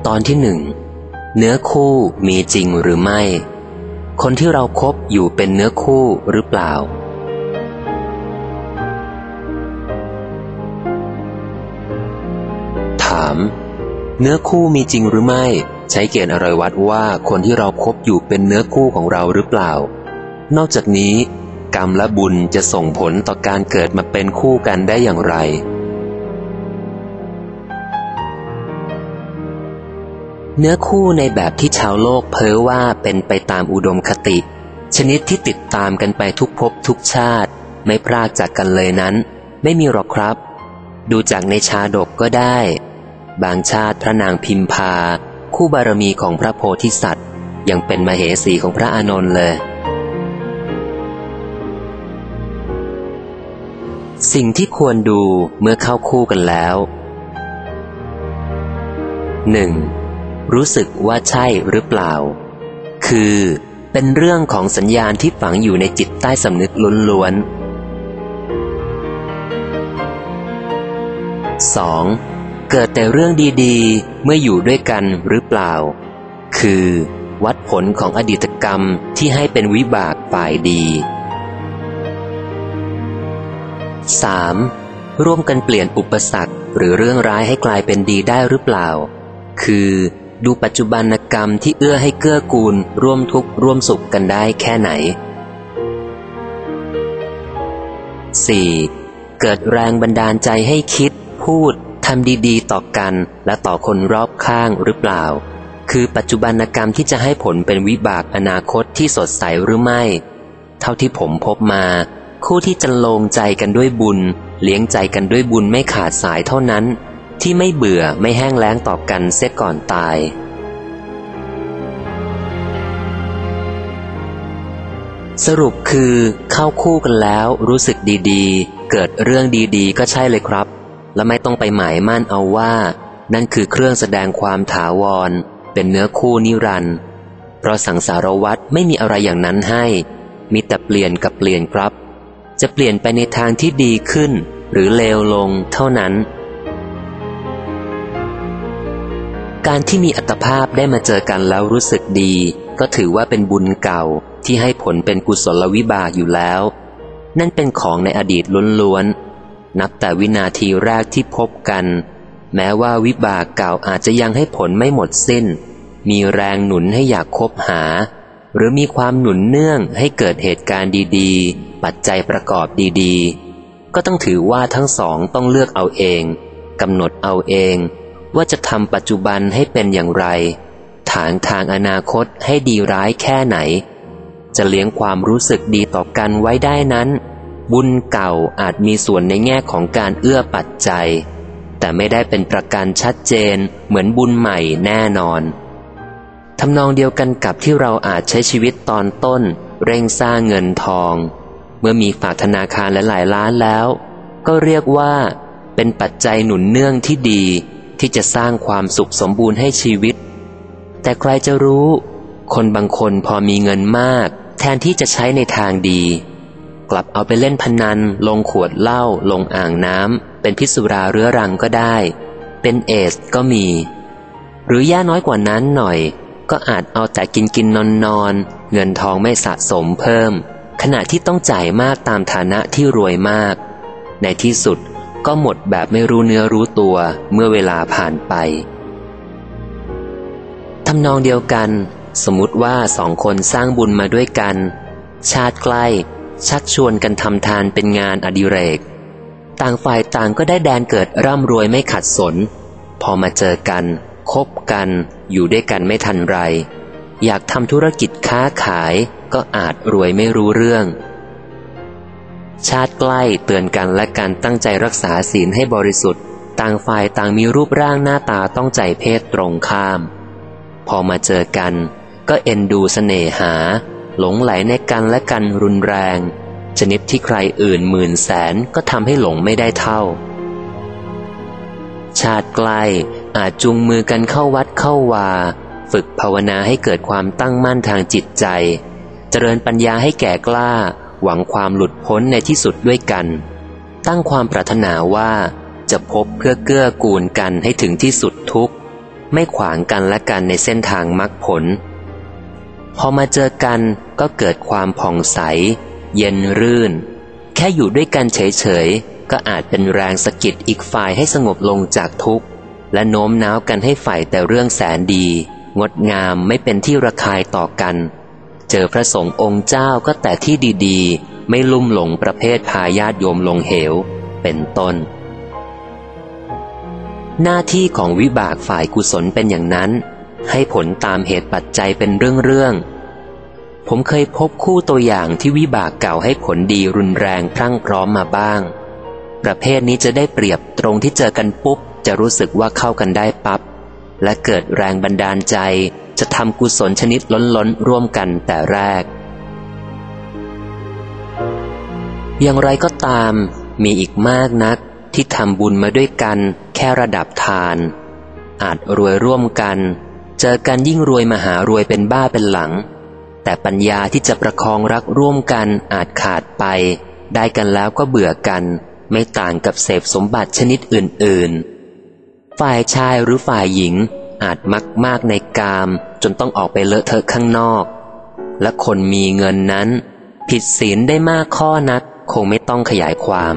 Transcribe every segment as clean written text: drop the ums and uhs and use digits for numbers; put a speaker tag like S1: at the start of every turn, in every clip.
S1: ตอนที่ 1 เนื้อคู่มีจริงหรือไม่คนที่เราคบอยู่เป็นเนื้อคู่หรือเปล่าถามเนื้อคู่มีจริงหรือไม่ใช้เกณฑ์อะไรวัดว่าคนที่เราคบอยู่เป็นเนื้อคู่ของเราหรือเปล่านอกจากนี้กรรมและบุญจะส่งผลต่อการเกิดมาเป็นคู่กันได้อย่างไรเนื้อคู่ในแบบที่ชาวโลกเพ้อว่าเป็นไปตามอุดมคติชนิดที่ติดตามกันไปทุกภพทุกชาติไม่พรากจากกันเลยนั้นไม่มีหรอกครับดูจากในชาดกก็ได้บางชาติพระนางพิมพาคู่บารมีของพระโพธิสัตว์ยังเป็นมเหสีของพระอานนท์เลยสิ่งที่ควรดูเมื่อเข้าคู่กันแล้ว 1. รู้สึกว่าใช่หรือเปล่าคือเป็นเรื่องของสัญญาณที่ฝังอยู่ในจิตใต้สำนึกล้วนๆ 2. เกิดแต่เรื่องดีๆเมื่ออยู่ด้วยกันหรือเปล่าคือวัดผลของอดีตกรรมที่ให้เป็นวิบากฝ่ายดี 3. ร่วมกันเปลี่ยนอุปสรรคหรือเรื่องร้ายให้กลายเป็นดีได้หรือเปล่าคือดูปัจจุบันกรรมที่เอื้อให้เกื้อกูลร่วมทุกข์ร่วมสุขกันได้แค่ไหน 4. เกิดแรงบันดาลใจให้คิดพูดทำดีๆต่อกันและต่อคนรอบข้างหรือเปล่าคือปัจจุบันกรรมที่จะให้ผลเป็นวิบากอนาคตที่สดใสหรือไม่เท่าที่ผมพบมาคู่ที่จะลงใจกันด้วยบุญเลี้ยงใจกันด้วยบุญไม่ขาดสายเท่านั้นที่ไม่เบื่อไม่แห้งแล้งต่อกันเสียก่อนตายสรุปคือเข้าคู่กันแล้วรู้สึกดีๆเกิดเรื่องดีๆก็ใช่เลยครับและไม่ต้องไปหมายมั่นเอาว่านั่นคือเครื่องแสดงความถาวรเป็นเนื้อคู่นิรันดร์เพราะสังสารวัฏไม่มีอะไรอย่างนั้นให้มีแต่เปลี่ยนกับเปลี่ยนครับจะเปลี่ยนไปในทางที่ดีขึ้นหรือเลวลงเท่านั้นการที่มีอัตภาพได้มาเจอกันแล้วรู้สึกดีก็ถือว่าเป็นบุญเก่าที่ให้ผลเป็นกุศลวิบากอยู่แล้วนั่นเป็นของในอดีตล้วนๆนับแต่วินาทีแรกที่พบกันแม้ว่าวิบากเก่าอาจจะยังให้ผลไม่หมดสิ้นมีแรงหนุนให้อยากคบหาหรือมีความหนุนเนื่องให้เกิดเหตุการณ์ดีๆปัจจัยประกอบดีๆก็ต้องถือว่าทั้งสองต้องเลือกเอาเองกำหนดเอาเองว่าจะทำปัจจุบันให้เป็นอย่างไรถางทางอนาคตให้ดีร้ายแค่ไหนจะเลี้ยงความรู้สึกดีต่อกันไว้ได้นั้นบุญเก่าอาจมีส่วนในแง่ของการเอื้อปัจจัยแต่ไม่ได้เป็นประกันชัดเจนเหมือนบุญใหม่แน่นอนทำนองเดียวกันกับที่เราอาจใช้ชีวิตตอนต้นเร่งสร้างเงินทองเมื่อมีฝากธนาคารหลายล้านแล้วก็เรียกว่าเป็นปัจจัยหนุนเนื่องที่ดีที่จะสร้างความสุขสมบูรณ์ให้ชีวิตแต่ใครจะรู้คนบางคนพอมีเงินมากแทนที่จะใช้ในทางดีกลับเอาไปเล่นพนันลงขวดเหล้าลงอ่างน้ำเป็นพิษสุราเรื้อรังก็ได้เป็นเอดส์ก็มีหรือแย่น้อยกว่านั้นหน่อยก็อาจเอาแต่กินนอนเงินทองไม่สะสมเพิ่มขณะที่ต้องจ่ายมากตามฐานะที่รวยมากในที่สุดก็หมดแบบไม่รู้เนื้อรู้ตัวเมื่อเวลาผ่านไปทำนองเดียวกันสมมุติว่าสองคนสร้างบุญมาด้วยกันชาติใกล้ชักชวนกันทำทานเป็นงานอดิเรกต่างฝ่ายต่างก็ได้แดนเกิดร่ำรวยไม่ขัดสนพอมาเจอกันคบกันอยู่ด้วยกันไม่ทันไรอยากทำธุรกิจค้าขายก็อาจรวยไม่รู้เรื่องชาติใกล้เตือนกันและกันตั้งใจรักษาศีลให้บริสุทธิ์ต่างฝ่ายต่างมีรูปร่างหน้าตาต้องใจเพศตรงข้ามพอมาเจอกันก็เอ็นดูเสน่หาหลงไหลในกันและกันรุนแรงชนิดที่ใครอื่นหมื่นแสนก็ทำให้หลงไม่ได้เท่าชาติใกล้อาจจูงมือกันเข้าวัดเข้าวาฝึกภาวนาให้เกิดความตั้งมั่นทางจิตใจเจริญปัญญาให้แก่กล้าหวังความหลุดพ้นในที่สุดด้วยกันตั้งความปรารถนาว่าจะพบเพื่อเกื้อกูลกันให้ถึงที่สุดทุกข์ไม่ขวางกันและกันในเส้นทางมรรคผลพอมาเจอกันก็เกิดความผ่องใสเย็นรื่นแค่อยู่ด้วยกันเฉยๆก็อาจเป็นแรงสะกิดอีกฝ่ายให้สงบลงจากทุกข์และโน้มน้าวกันให้ใฝ่แต่เรื่องแสนดีงดงามไม่เป็นที่ระคายต่อกันเจอพระสงฆ์องค์เจ้าก็แต่ที่ดีๆไม่ลุ่มหลงประเภทพาญาติโยมลงเหวเป็นต้นหน้าที่ของวิบากฝ่ายกุศลเป็นอย่างนั้นให้ผลตามเหตุปัจจัยเป็นเรื่องๆผมเคยพบคู่ตัวอย่างที่วิบากเก่าให้ผลดีรุนแรงพรั่งพร้อมมาบ้างประเภทนี้จะได้เปรียบตรงที่เจอกันปุ๊บจะรู้สึกว่าเข้ากันได้ปั๊บและเกิดแรงบันดาลใจจะทำกุศลชนิดล้นๆร่วมกันแต่แรกอย่างไรก็ตามมีอีกมากนักที่ทำบุญมาด้วยกันแค่ระดับทานอาจรวยร่วมกันเจอกันยิ่งรวยมหารวยเป็นบ้าเป็นหลังแต่ปัญญาที่จะประคองรักร่วมกันอาจขาดไปได้กันแล้วก็เบื่อกันไม่ต่างกับเสพสมบัติชนิดอื่นๆฝ่ายชายหรือฝ่ายหญิงอาจมักมากในกามจนต้องออกไปเลอะเทอะข้างนอกและคนมีเงินนั้นผิดศีลได้มากข้อนักคงไม่ต้องขยายความ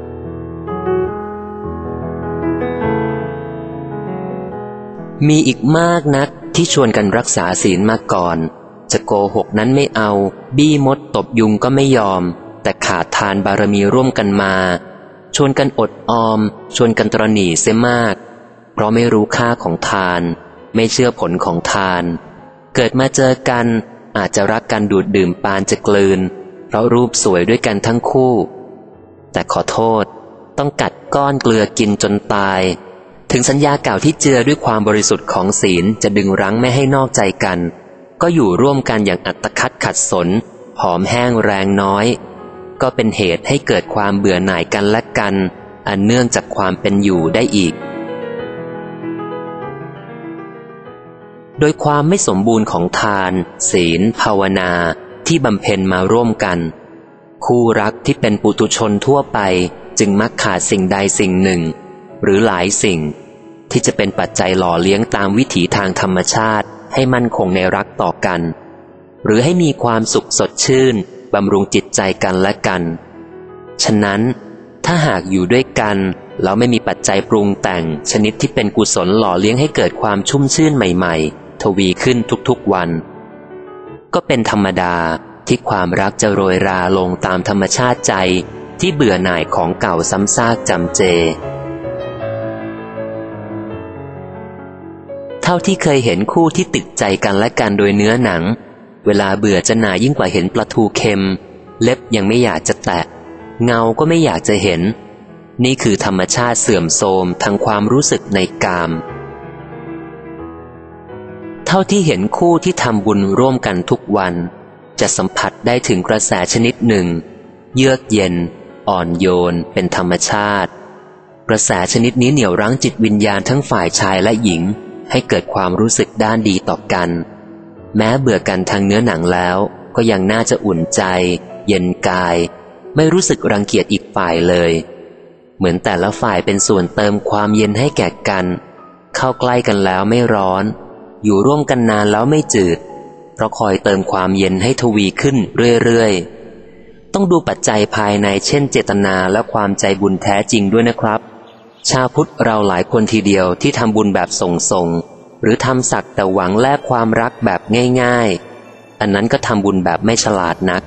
S1: มีอีกมากนักที่ชวนกันรักษาศีลมาก่อนจะโกหกนั้นไม่เอาบี้มดตบยุงก็ไม่ยอมแต่ขาดทานบารมีร่วมกันมาชวนกันอดออมชวนกันตระหนี่เสียมากเพราะไม่รู้ค่าของทานไม่เชื่อผลของทานเกิดมาเจอกันอาจจะรักกันดูดดื่มปานจะกลืนเพราะรูปสวยด้วยกันทั้งคู่แต่ขอโทษต้องกัดก้อนเกลือกินจนตายถึงสัญญาเก่าที่เจือด้วยความบริสุทธิ์ของศีลจะดึงรั้งไม่ให้นอกใจกันก็อยู่ร่วมกันอย่างอัตคัดขัดสนหอมแห้งแรงน้อยก็เป็นเหตุให้เกิดความเบื่อหน่ายกันและกันอันเนื่องจากความเป็นอยู่ได้อีกโดยความไม่สมบูรณ์ของทานศีลภาวนาที่บำเพ็ญมาร่วมกันคู่รักที่เป็นปุถุชนทั่วไปจึงมักขาดสิ่งใดสิ่งหนึ่งหรือหลายสิ่งที่จะเป็นปัจจัยหล่อเลี้ยงตามวิถีทางธรรมชาติให้มั่นคงในรักต่อกันหรือให้มีความสุขสดชื่นบำรุงจิตใจกันและกันฉะนั้นถ้าหากอยู่ด้วยกันแล้วไม่มีปัจจัยปรุงแต่งชนิดที่เป็นกุศลหล่อเลี้ยงให้เกิดความชุ่มชื่นใหม่ๆทวีขึ้นทุกๆวันก็เป็นธรรมดาที่ความรักจะโรยราลงตามธรรมชาติใจที่เบื่อหน่ายของเก่าซ้ำซากจำเจเท่าที่เคยเห็นคู่ที่ติดใจกันและกันโดยเนื้อหนังเวลาเบื่อจะหน่ายยิ่งกว่าเห็นปลาทูเค็มเล็บยังไม่อยากจะแตะเงาก็ไม่อยากจะเห็นนี่คือธรรมชาติเสื่อมโทรมทางความรู้สึกในกามเท่าที่เห็นคู่ที่ทำบุญร่วมกันทุกวันจะสัมผัสได้ถึงกระแสชนิดหนึ่งเยือกเย็นอ่อนโยนเป็นธรรมชาติกระแสชนิดนี้เหนี่ยวรั้งจิตวิญญาณทั้งฝ่ายชายและหญิงให้เกิดความรู้สึกด้านดีต่อกันแม้เบื่อกันทางเนื้อหนังแล้วก็ยังน่าจะอุ่นใจเย็นกายไม่รู้สึกรังเกียจอีกฝ่ายเลยเหมือนแต่ละฝ่ายเป็นส่วนเติมความเย็นให้แก่กันเข้าใกล้กันแล้วไม่ร้อนอยู่ร่วมกันนานแล้วไม่จืดเพราะคอยเติมความเย็นให้ทวีขึ้นเรื่อยๆต้องดูปัจจัยภายในเช่นเจตนาและความใจบุญแท้จริงด้วยนะครับชาวพุทธเราหลายคนทีเดียวที่ทำบุญแบบส่งหรือทำสักแต่หวังแลกความรักแบบง่ายๆอันนั้นก็ทำบุญแบบไม่ฉลาดนัก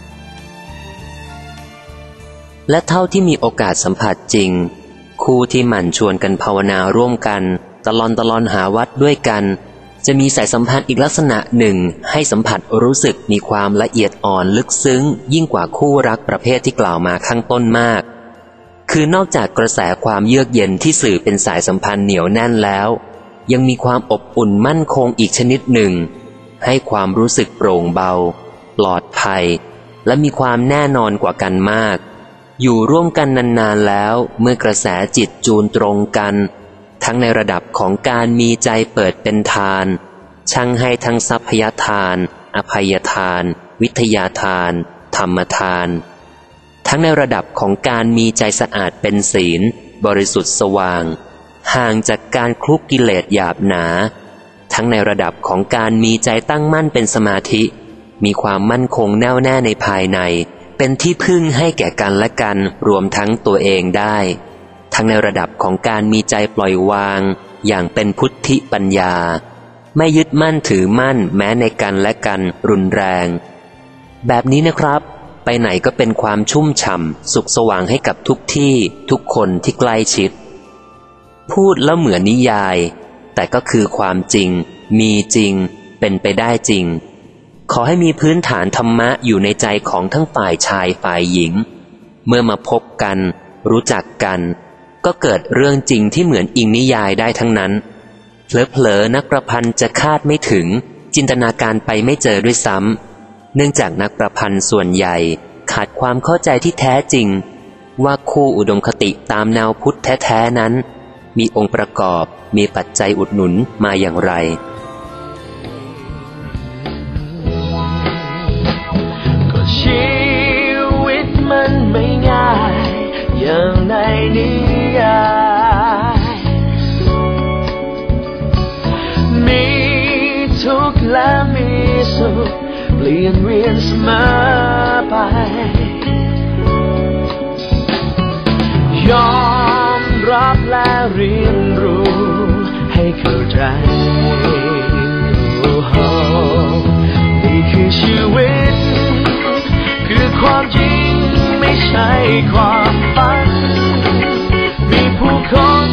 S1: และเท่าที่มีโอกาสสัมผัสจริงคู่ที่หมั่นชวนกันภาวนาร่วมกันตลอดหาวัดด้วยกันจะมีสายสัมพันธ์อีกลักษณะหนึ่งให้สัมผัสรู้สึกมีความละเอียดอ่อนลึกซึ้งยิ่งกว่าคู่รักประเภทที่กล่าวมาข้างต้นมากคือนอกจากกระแสความเยือกเย็นที่สื่อเป็นสายสัมพันธ์เหนียวแน่นแล้วยังมีความอบอุ่นมั่นคงอีกชนิดหนึ่งให้ความรู้สึกโปร่งเบาปลอดภัยและมีความแน่นอนกว่ากันมากอยู่ร่วมกันนานๆแล้วเมื่อกระแสจิตจูนตรงกันทั้งในระดับของการมีใจเปิดเป็นทานช่างให้ทั้งทรัพยทานอภัยทานวิทยาทานธรรมทานทั้งในระดับของการมีใจสะอาดเป็นศีลบริสุทธิ์สว่างห่างจากการคลุกกิเลสหยาบหนาทั้งในระดับของการมีใจตั้งมั่นเป็นสมาธิมีความมั่นคงแน่วแน่ในภายในเป็นที่พึ่งให้แก่กันและกันรวมทั้งตัวเองได้ทั้งในระดับของการมีใจปล่อยวางอย่างเป็นพุทธิปัญญาไม่ยึดมั่นถือมั่นแม้ในกันและกันรุนแรงแบบนี้นะครับไปไหนก็เป็นความชุ่มฉ่ำสุขสว่างให้กับทุกที่ทุกคนที่ใกล้ชิดพูดแล้วเหมือนนิยายแต่ก็คือความจริงมีจริงเป็นไปได้จริงขอให้มีพื้นฐานธรรมะอยู่ในใจของทั้งฝ่ายชายฝ่ายหญิงเมื่อมาพบกันรู้จักกันก็เกิดเรื่องจริงที่เหมือนอิงนิยายได้ทั้งนั้นเผลอๆนักประพันธ์จะคาดไม่ถึงจินตนาการไปไม่เจอด้วยซ้ำเนื่องจากนักประพันธ์ส่วนใหญ่ขาดความเข้าใจที่แท้จริงว่าคู่อุดมคติตามแนวพุทธแท้ๆนั้นมีองค์ประกอบมีปัจจัยอุดหนุนมาอย่างไร
S2: ก็ชีวิตมันไม่ง่ายอย่างในนิยายมีทุกข์และมีสุขเปลี่ยนเวียนเสมอไปยอมรับและเรียนรู้ให้เข้าใจนี่คือชีวิตคือความจริงไม่ใช่ความฝันมีผู้คน